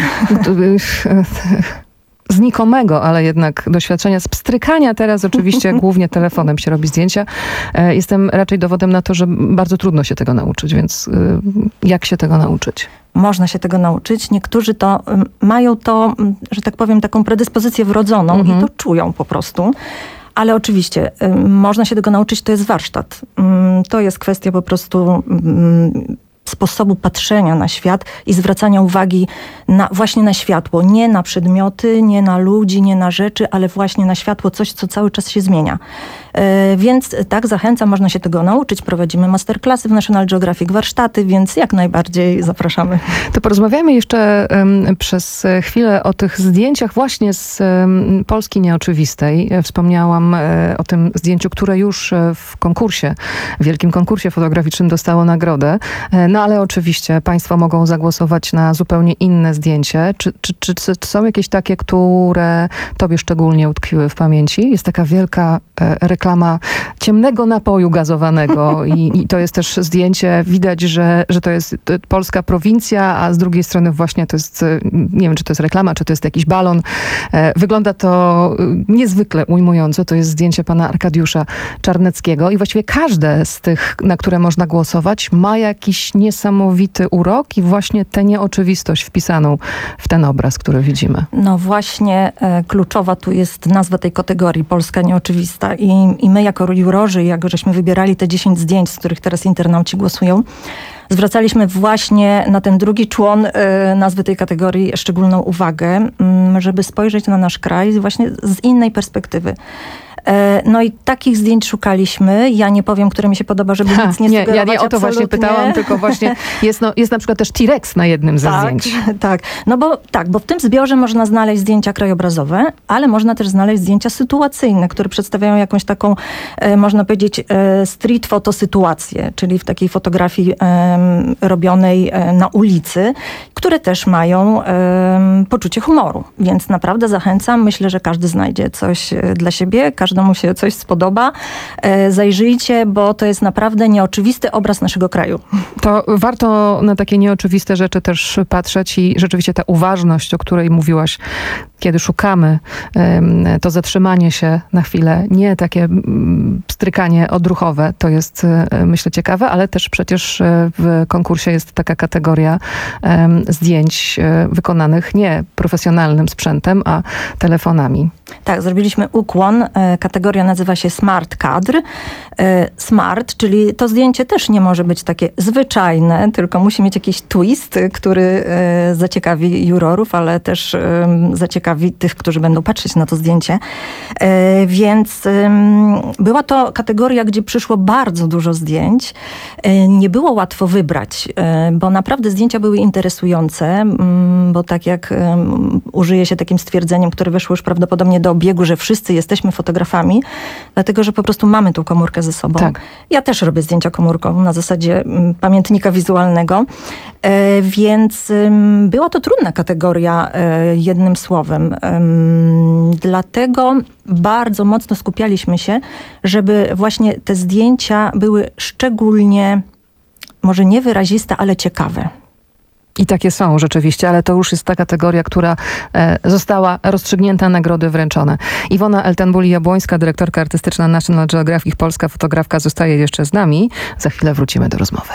znikomego, ale jednak doświadczenia z pstrykania teraz oczywiście głównie telefonem się robi zdjęcia. E, Jestem raczej dowodem na to, że bardzo trudno się tego nauczyć, więc y, jak się tego nauczyć? Można się tego nauczyć. Niektórzy to ym, mają to, ym, że tak powiem, taką predyspozycję wrodzoną Mhm. i to czują po prostu. Ale oczywiście ym, można się tego nauczyć, to jest warsztat. Ym, To jest kwestia po prostu ym, sposobu patrzenia na świat i zwracania uwagi na, właśnie na światło. Nie na przedmioty, nie na ludzi, nie na rzeczy, ale właśnie na światło, coś, co cały czas się zmienia. E, więc tak, zachęcam, można się tego nauczyć. Prowadzimy masterclassy w National Geographic, warsztaty, więc jak najbardziej zapraszamy. To porozmawiamy jeszcze um, przez chwilę o tych zdjęciach właśnie z um, Polski Nieoczywistej. Wspomniałam e, o tym zdjęciu, które już e, w konkursie, w wielkim konkursie fotograficznym dostało nagrodę. E, no ale oczywiście państwo mogą zagłosować na zupełnie inne zdjęcie. Czy, czy, czy, czy są jakieś takie, które tobie szczególnie utkwiły w pamięci? Jest taka wielka e, reklama ciemnego napoju gazowanego i, i to jest też zdjęcie, widać, że, że to jest to polska prowincja, a z drugiej strony właśnie to jest, e, nie wiem, czy to jest reklama, czy to jest jakiś balon. E, wygląda to e, niezwykle ujmująco. To jest zdjęcie pana Arkadiusza Czarneckiego i właściwie każde z tych, na które można głosować, ma jakiś niesamowity urok i właśnie tę nieoczywistość wpisaną w ten obraz, który widzimy. No właśnie e, kluczowa tu jest nazwa tej kategorii, Polska Nieoczywista. I, i my jako jurorzy, jak żeśmy wybierali te dziesięć zdjęć, z których teraz internauci głosują, zwracaliśmy właśnie na ten drugi człon e, nazwy tej kategorii szczególną uwagę, m, żeby spojrzeć na nasz kraj właśnie z innej perspektywy. E, No i takich zdjęć szukaliśmy. Ja nie powiem, które mi się podoba, żeby Ha, nic nie, nie, sugerować. ja nie o to właśnie absolutnie. pytałam, tylko właśnie jest, no, jest na przykład też T-Rex na jednym ze Tak, zdjęć. tak. No bo tak, bo w tym zbiorze można znaleźć zdjęcia krajobrazowe, ale można też znaleźć zdjęcia sytuacyjne, które przedstawiają jakąś taką, e, można powiedzieć, e, street photo sytuację, czyli w takiej fotografii e, robionej e, na ulicy, które też mają e, poczucie humoru. Więc naprawdę zachęcam. Myślę, że każdy znajdzie coś e, dla siebie, każdemu się coś spodoba. E, zajrzyjcie, bo to jest naprawdę nieoczywisty obraz naszego kraju. To warto na takie nieoczywiste rzeczy też patrzeć i rzeczywiście ta uważność, o której mówiłaś, kiedy szukamy, em, to zatrzymanie się na chwilę, nie takie mm, pstrykanie odruchowe, to jest e, myślę ciekawe, ale też przecież e, w konkursie jest taka kategoria em, zdjęć e, wykonanych nie profesjonalnym sprzętem, a telefonami. Tak, zrobiliśmy ukłon. E, Kategoria nazywa się Smart Kadr. E, Smart, czyli to zdjęcie też nie może być takie zwyczajne, tylko musi mieć jakiś twist, który e, zaciekawi jurorów, ale też e, zaciekawi tych, którzy będą patrzeć na to zdjęcie. E, Więc em, była to kategoria, gdzie przyszło bardzo dużo zdjęć. E, Nie było łatwo wybrać, e, bo naprawdę zdjęcia były interesujące, mm, bo tak jak em, użyje się takim stwierdzeniem, które weszło już prawdopodobnie do obiegu, że wszyscy jesteśmy fotografami, dlatego, że po prostu mamy tą komórkę ze sobą. Tak. Ja też robię zdjęcia komórką na zasadzie mm, pamiętnika wizualnego, e, więc ym, była to trudna kategoria, e, jednym słowem. Ym, dlatego bardzo mocno skupialiśmy się, żeby właśnie te zdjęcia były szczególnie, może nie wyraziste, ale ciekawe. I takie są rzeczywiście, ale to już jest ta kategoria, która e, została rozstrzygnięta, nagrody wręczone. Iwona Eltenbuli-Jabłońska, dyrektorka artystyczna National Geographic Polska, fotografka, zostaje jeszcze z nami. Za chwilę wrócimy do rozmowy.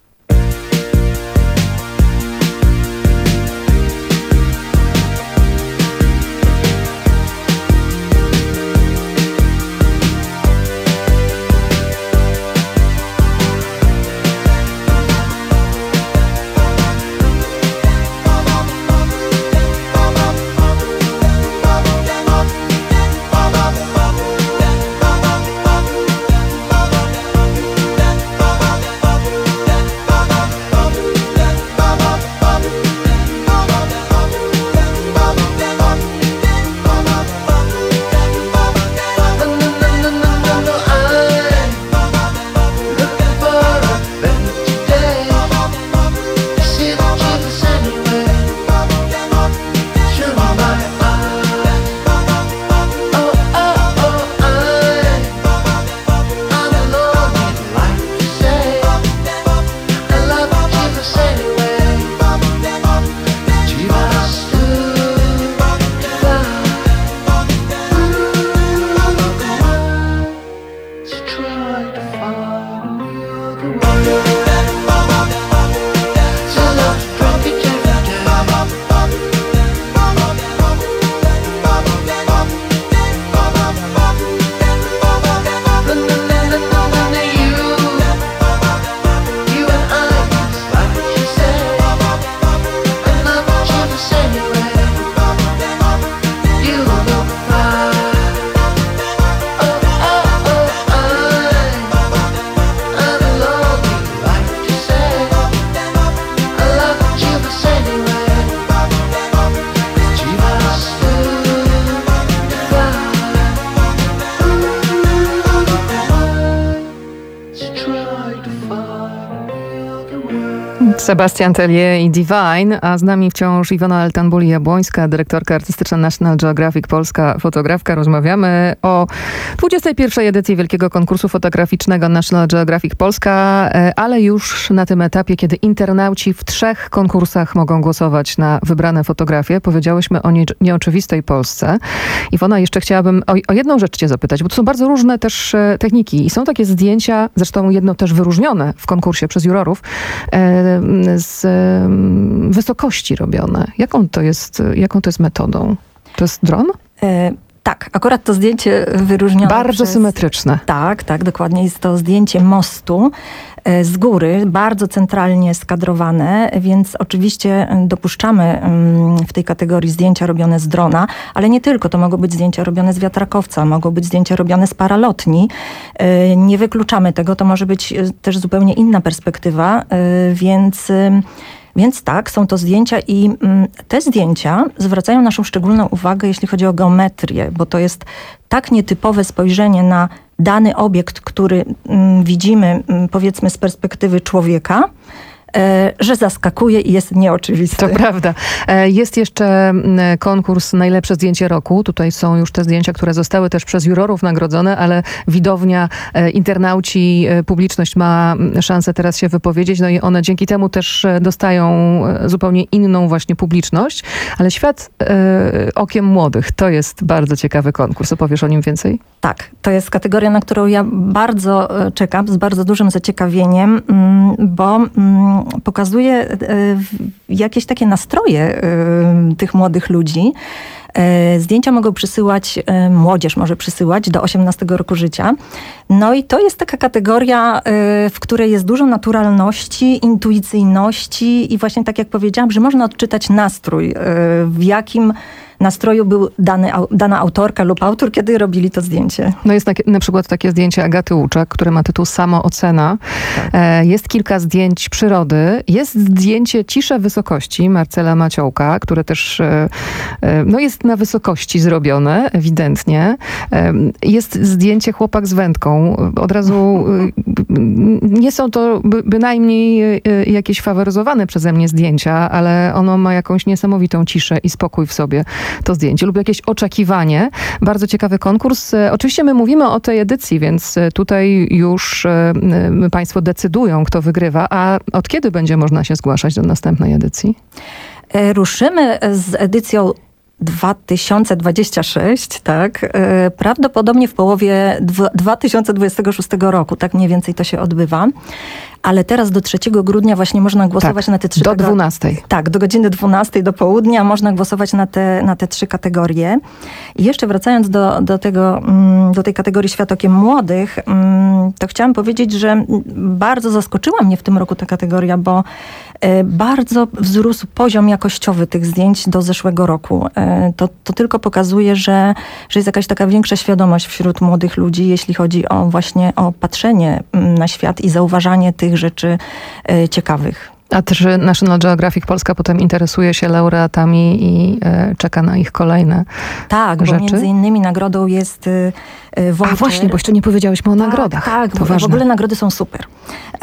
Sebastian Tellier i Divine, a z nami wciąż Iwona Eltenbuli-Jabłońska, dyrektorka artystyczna National Geographic Polska, fotografka. Rozmawiamy o dwudziestej pierwszej edycji Wielkiego Konkursu Fotograficznego National Geographic Polska, ale już na tym etapie, kiedy internauci w trzech konkursach mogą głosować na wybrane fotografie. Powiedziałyśmy o nie, nieoczywistej Polsce. Iwona, jeszcze chciałabym o, o jedną rzecz cię zapytać, bo to są bardzo różne też e, techniki i są takie zdjęcia, zresztą jedno też wyróżnione w konkursie przez jurorów, e, z e, wysokości robione. Jaką to jest, jaką to jest metodą? To jest dron? E, tak, akurat to zdjęcie wyróżnione Bardzo przez, symetryczne. Tak, tak, dokładnie. Jest to zdjęcie mostu e, z góry, bardzo centralnie skadrowane, więc oczywiście dopuszczamy mm, w tej kategorii zdjęcia robione z drona, ale nie tylko. To mogą być zdjęcia robione z wiatrakowca, mogą być zdjęcia robione z paralotni. E, nie wykluczamy tego, to może być też zupełnie inna perspektywa, e, więc... E, Więc tak, są to zdjęcia i mm, te zdjęcia zwracają naszą szczególną uwagę, jeśli chodzi o geometrię, bo to jest tak nietypowe spojrzenie na dany obiekt, który mm, widzimy mm, powiedzmy z perspektywy człowieka, że zaskakuje i jest nieoczywisty. To prawda. Jest jeszcze konkurs Najlepsze zdjęcie roku. Tutaj są już te zdjęcia, które zostały też przez jurorów nagrodzone, ale widownia, internauci, publiczność ma szansę teraz się wypowiedzieć. No i one dzięki temu też dostają zupełnie inną właśnie publiczność. Ale Świat e, okiem młodych to jest bardzo ciekawy konkurs. Opowiesz o nim więcej? Tak. To jest kategoria, na którą ja bardzo czekam, z bardzo dużym zaciekawieniem, bo pokazuje jakieś takie nastroje tych młodych ludzi. Zdjęcia mogą przysyłać, młodzież może przysyłać do osiemnastego roku życia. No i to jest taka kategoria, w której jest dużo naturalności, intuicyjności i właśnie tak jak powiedziałam, że można odczytać nastrój, w jakim nastroju był dany, dana autorka lub autor, kiedy robili to zdjęcie. No jest na, na przykład takie zdjęcie Agaty Łuczak, które ma tytuł Samoocena. Tak. E, jest kilka zdjęć przyrody. Jest zdjęcie Cisza wysokości Marcela Maciołka, które też e, e, no jest na wysokości zrobione, ewidentnie. E, jest zdjęcie Chłopak z wędką. Od razu nie są to by, bynajmniej jakieś faworyzowane przeze mnie zdjęcia, ale ono ma jakąś niesamowitą ciszę i spokój w sobie, to zdjęcie, lub jakieś oczekiwanie. Bardzo ciekawy konkurs. Oczywiście my mówimy o tej edycji, więc tutaj już państwo decydują, kto wygrywa. A od kiedy będzie można się zgłaszać do następnej edycji? Ruszymy z edycją dwa tysiące dwudziestym szóstym, tak, prawdopodobnie w połowie dwa tysiące dwudziestego szóstego roku, tak mniej więcej to się odbywa. Ale teraz do trzeciego grudnia właśnie można głosować tak, na te trzy... do dwunastej. Tak, do godziny dwunastej do południa można głosować na te, na te trzy kategorie. I jeszcze wracając do, do, tego, do tej kategorii Świat okiem młodych, to chciałam powiedzieć, że bardzo zaskoczyła mnie w tym roku ta kategoria, bo bardzo wzrósł poziom jakościowy tych zdjęć do zeszłego roku. To, to tylko pokazuje, że, że jest jakaś taka większa świadomość wśród młodych ludzi, jeśli chodzi o właśnie o patrzenie na świat i zauważanie tych rzeczy e, ciekawych. A czy National Geographic Polska potem interesuje się laureatami i e, czeka na ich kolejne tak, rzeczy? Tak, bo między innymi nagrodą jest e, voucher. A właśnie, bo jeszcze nie powiedziałyśmy o tak, nagrodach. Tak, to bo ważne. W ogóle nagrody są super. E,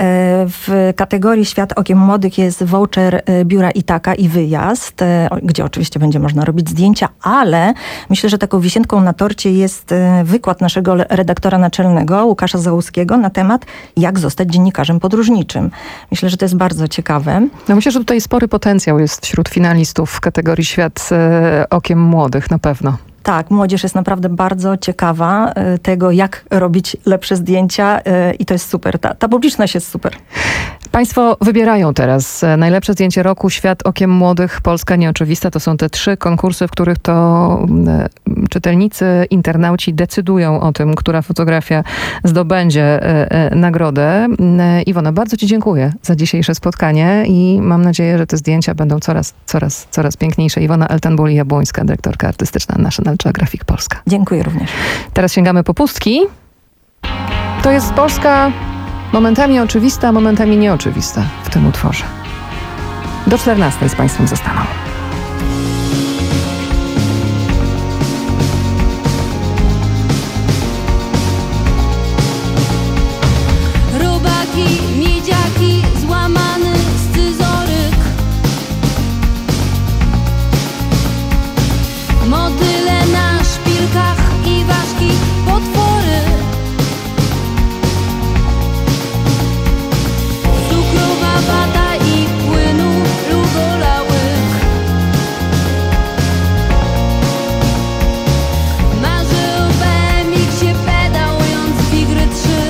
w kategorii Świat okiem młodych jest voucher e, biura Itaka i wyjazd, e, gdzie oczywiście będzie można robić zdjęcia, ale myślę, że taką wisienką na torcie jest e, wykład naszego redaktora naczelnego, Łukasza Załuskiego, na temat jak zostać dziennikarzem podróżniczym. Myślę, że to jest bardzo ciekawe. No myślę, że tutaj spory potencjał jest wśród finalistów w kategorii Świat e, okiem młodych na pewno. Tak, młodzież jest naprawdę bardzo ciekawa e, tego, jak robić lepsze zdjęcia e, i to jest super. Ta, ta publiczność jest super. Państwo wybierają teraz najlepsze zdjęcie roku, Świat okiem młodych, Polska nieoczywista. To są te trzy konkursy, w których to e, czytelnicy, internauci decydują o tym, która fotografia zdobędzie e, e, nagrodę. E, Iwona, bardzo Ci dziękuję za dzisiejsze spotkanie i mam nadzieję, że te zdjęcia będą coraz, coraz, coraz piękniejsze. Iwona Eltenbul-Jabłońska, dyrektorka artystyczna National Geographic Polska. Dziękuję również. Teraz sięgamy po pustki. To jest Polska momentami oczywista, momentami nieoczywista w tym utworze. Do czternastej z Państwem zostaną. Robaki, miedziaki, złamany scyzoryk. Motyle na szpilkach i ważki potwory. Cukrowa wata i płynu lugolałyk. Marzył B M X-ie pedałując w Igry trzy.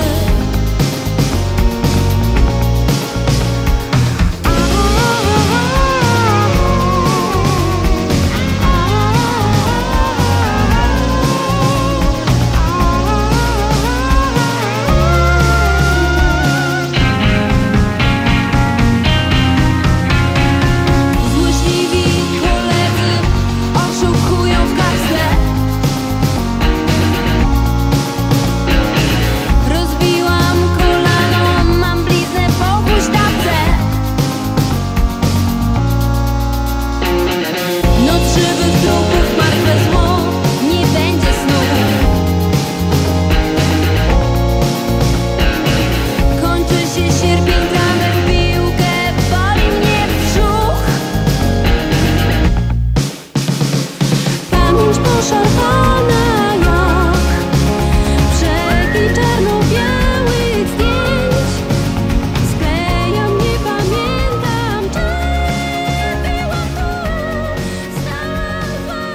Złośliwi koledzy oszukują w kasę. Rozbiłam kolano, mam bliznę po huśtawce. Noc żywych trupów, martwe zło, nie będzie snu. Kończy się sierpień, gramy w piłkę, boli mnie brzuch. Pamięć poszarpana jak brzegi czarno-białych zdjęć. Sklejam, nie pamiętam, czy była tu znalazła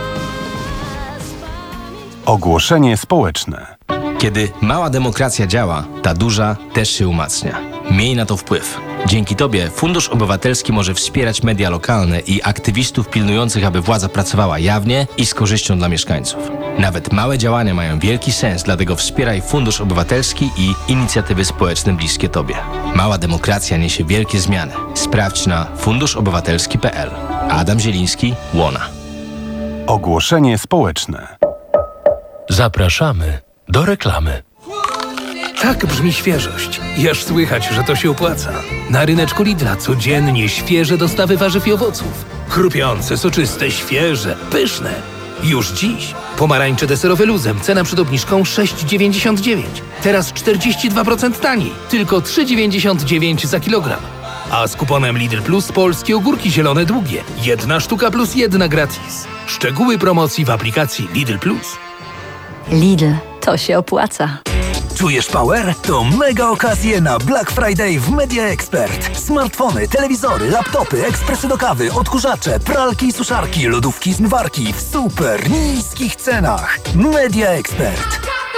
pamięć. Ogłoszenie społeczne. Kiedy mała demokracja działa, ta duża też się umacnia. Miej na to wpływ. Dzięki Tobie Fundusz Obywatelski może wspierać media lokalne i aktywistów pilnujących, aby władza pracowała jawnie i z korzyścią dla mieszkańców. Nawet małe działania mają wielki sens, dlatego wspieraj Fundusz Obywatelski i inicjatywy społeczne bliskie Tobie. Mała demokracja niesie wielkie zmiany. Sprawdź na funduszobywatelski kropka p l. Adam Zieliński, Łona. Ogłoszenie społeczne. Zapraszamy do reklamy. Tak brzmi świeżość. I aż słychać, że to się opłaca. Na ryneczku Lidla codziennie świeże dostawy warzyw i owoców. Chrupiące, soczyste, świeże, pyszne. Już dziś Pomarańcze deserowe luzem, cena przed obniżką sześć dziewięćdziesiąt dziewięć. Teraz czterdzieści dwa procent taniej, tylko trzy dziewięćdziesiąt dziewięć za kilogram. A z kuponem Lidl Plus polskie ogórki zielone długie. Jedna sztuka plus jedna gratis. Szczegóły promocji w aplikacji Lidl Plus. Lidl, to się opłaca. Czujesz power? To mega okazje na Black Friday w Media Expert. Smartfony, telewizory, laptopy, ekspresy do kawy, odkurzacze, pralki i suszarki, lodówki i zmywarki w super niskich cenach. Media Expert.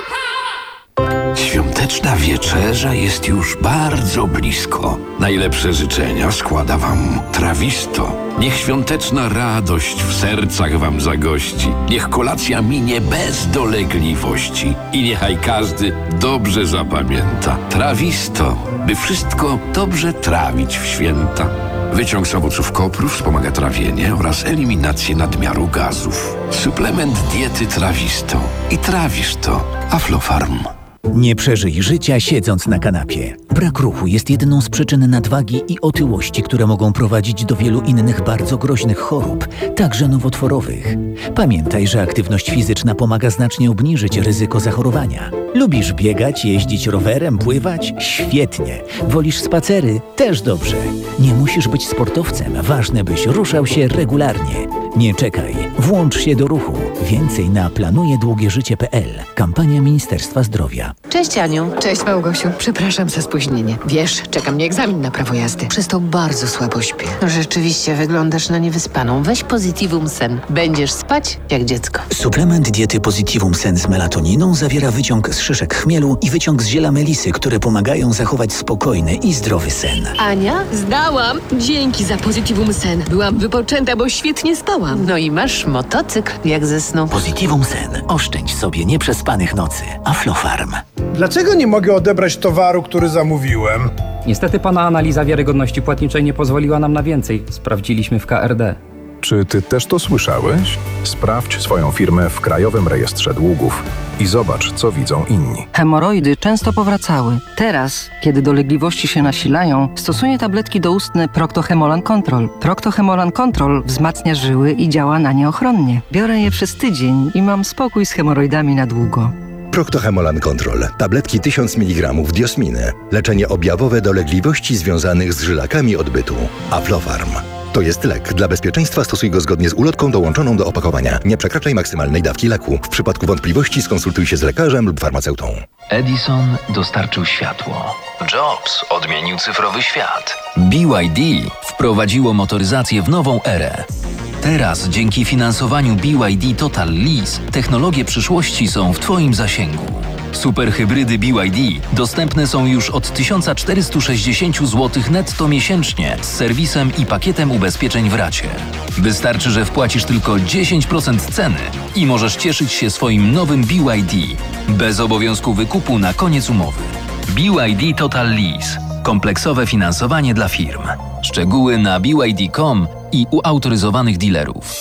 Świąteczna wieczerza jest już bardzo blisko. Najlepsze życzenia składa wam Trawisto. Niech świąteczna radość w sercach wam zagości. Niech kolacja minie bez dolegliwości. I niechaj każdy dobrze zapamięta. Trawisto, by wszystko dobrze trawić w święta. Wyciąg z owoców kopru wspomaga trawienie oraz eliminację nadmiaru gazów. Suplement diety Trawisto. I trawisz to. Aflofarm. Nie przeżyj życia siedząc na kanapie. Brak ruchu jest jedną z przyczyn nadwagi i otyłości, które mogą prowadzić do wielu innych bardzo groźnych chorób, także nowotworowych. Pamiętaj, że aktywność fizyczna pomaga znacznie obniżyć ryzyko zachorowania. Lubisz biegać, jeździć rowerem, pływać? Świetnie. Wolisz spacery? Też dobrze. Nie musisz być sportowcem, ważne byś ruszał się regularnie. Nie czekaj, włącz się do ruchu. Więcej na planujedługieżycie kropka p l. Kampania Ministerstwa Zdrowia. Cześć Aniu. Cześć Małgosiu. Przepraszam za spóźnienie. Wiesz, czeka mnie egzamin na prawo jazdy. Przez to bardzo słabo śpię. Rzeczywiście wyglądasz na niewyspaną. Weź Positivum Sen. Będziesz spać jak dziecko. Suplement diety Positivum Sen z melatoniną zawiera wyciąg z szyszek chmielu i wyciąg z ziela melisy, które pomagają zachować spokojny i zdrowy sen. Ania? Zdałam. Dzięki za Positivum Sen. Byłam wypoczęta, bo świetnie spałam. No i masz motocykl jak ze snu. Positivum Sen. Oszczędź sobie nieprzespanych nocy. Aflofarm. Dlaczego nie mogę odebrać towaru, który zamówiłem? Niestety pana analiza wiarygodności płatniczej nie pozwoliła nam na więcej. Sprawdziliśmy w K R D. Czy ty też to słyszałeś? Sprawdź swoją firmę w Krajowym Rejestrze Długów i zobacz, co widzą inni. Hemoroidy często powracały. Teraz, kiedy dolegliwości się nasilają, stosuję tabletki doustne Procto-Hemolan Control. Procto-Hemolan Control wzmacnia żyły i działa na nie ochronnie. Biorę je przez tydzień i mam spokój z hemoroidami na długo. Procto-Hemolan Control. Tabletki tysiąc miligramów diosminy. Leczenie objawowe dolegliwości związanych z żylakami odbytu. Aflofarm. To jest lek. Dla bezpieczeństwa stosuj go zgodnie z ulotką dołączoną do opakowania. Nie przekraczaj maksymalnej dawki leku. W przypadku wątpliwości skonsultuj się z lekarzem lub farmaceutą. Edison dostarczył światło. Jobs odmienił cyfrowy świat. B Y D wprowadziło motoryzację w nową erę. Teraz, dzięki finansowaniu B Y D Total Lease, technologie przyszłości są w Twoim zasięgu. Superhybrydy B Y D dostępne są już od tysiąc czterysta sześćdziesiąt złotych netto miesięcznie z serwisem i pakietem ubezpieczeń w racie. Wystarczy, że wpłacisz tylko dziesięć procent ceny i możesz cieszyć się swoim nowym B Y D bez obowiązku wykupu na koniec umowy. B Y D Total Lease. Kompleksowe finansowanie dla firm. Szczegóły na b y d kropka com i u autoryzowanych dealerów.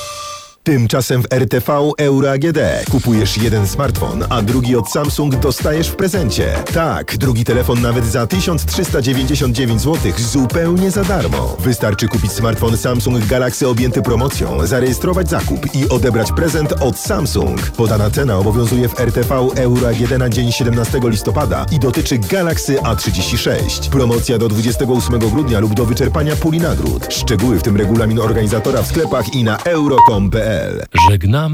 Tymczasem w R T V Euro A G D kupujesz jeden smartfon, a drugi od Samsung dostajesz w prezencie. Tak, drugi telefon nawet za tysiąc trzysta dziewięćdziesiąt dziewięć złotych zupełnie za darmo. Wystarczy kupić smartfon Samsung Galaxy objęty promocją, zarejestrować zakup i odebrać prezent od Samsung. Podana cena obowiązuje w R T V Euro A G D na dzień siedemnastego listopada i dotyczy Galaxy A trzydzieści sześć. Promocja do dwudziestego ósmego grudnia lub do wyczerpania puli nagród. Szczegóły, w tym regulamin organizatora w sklepach i na euro kropka com kropka p l. Żegnamy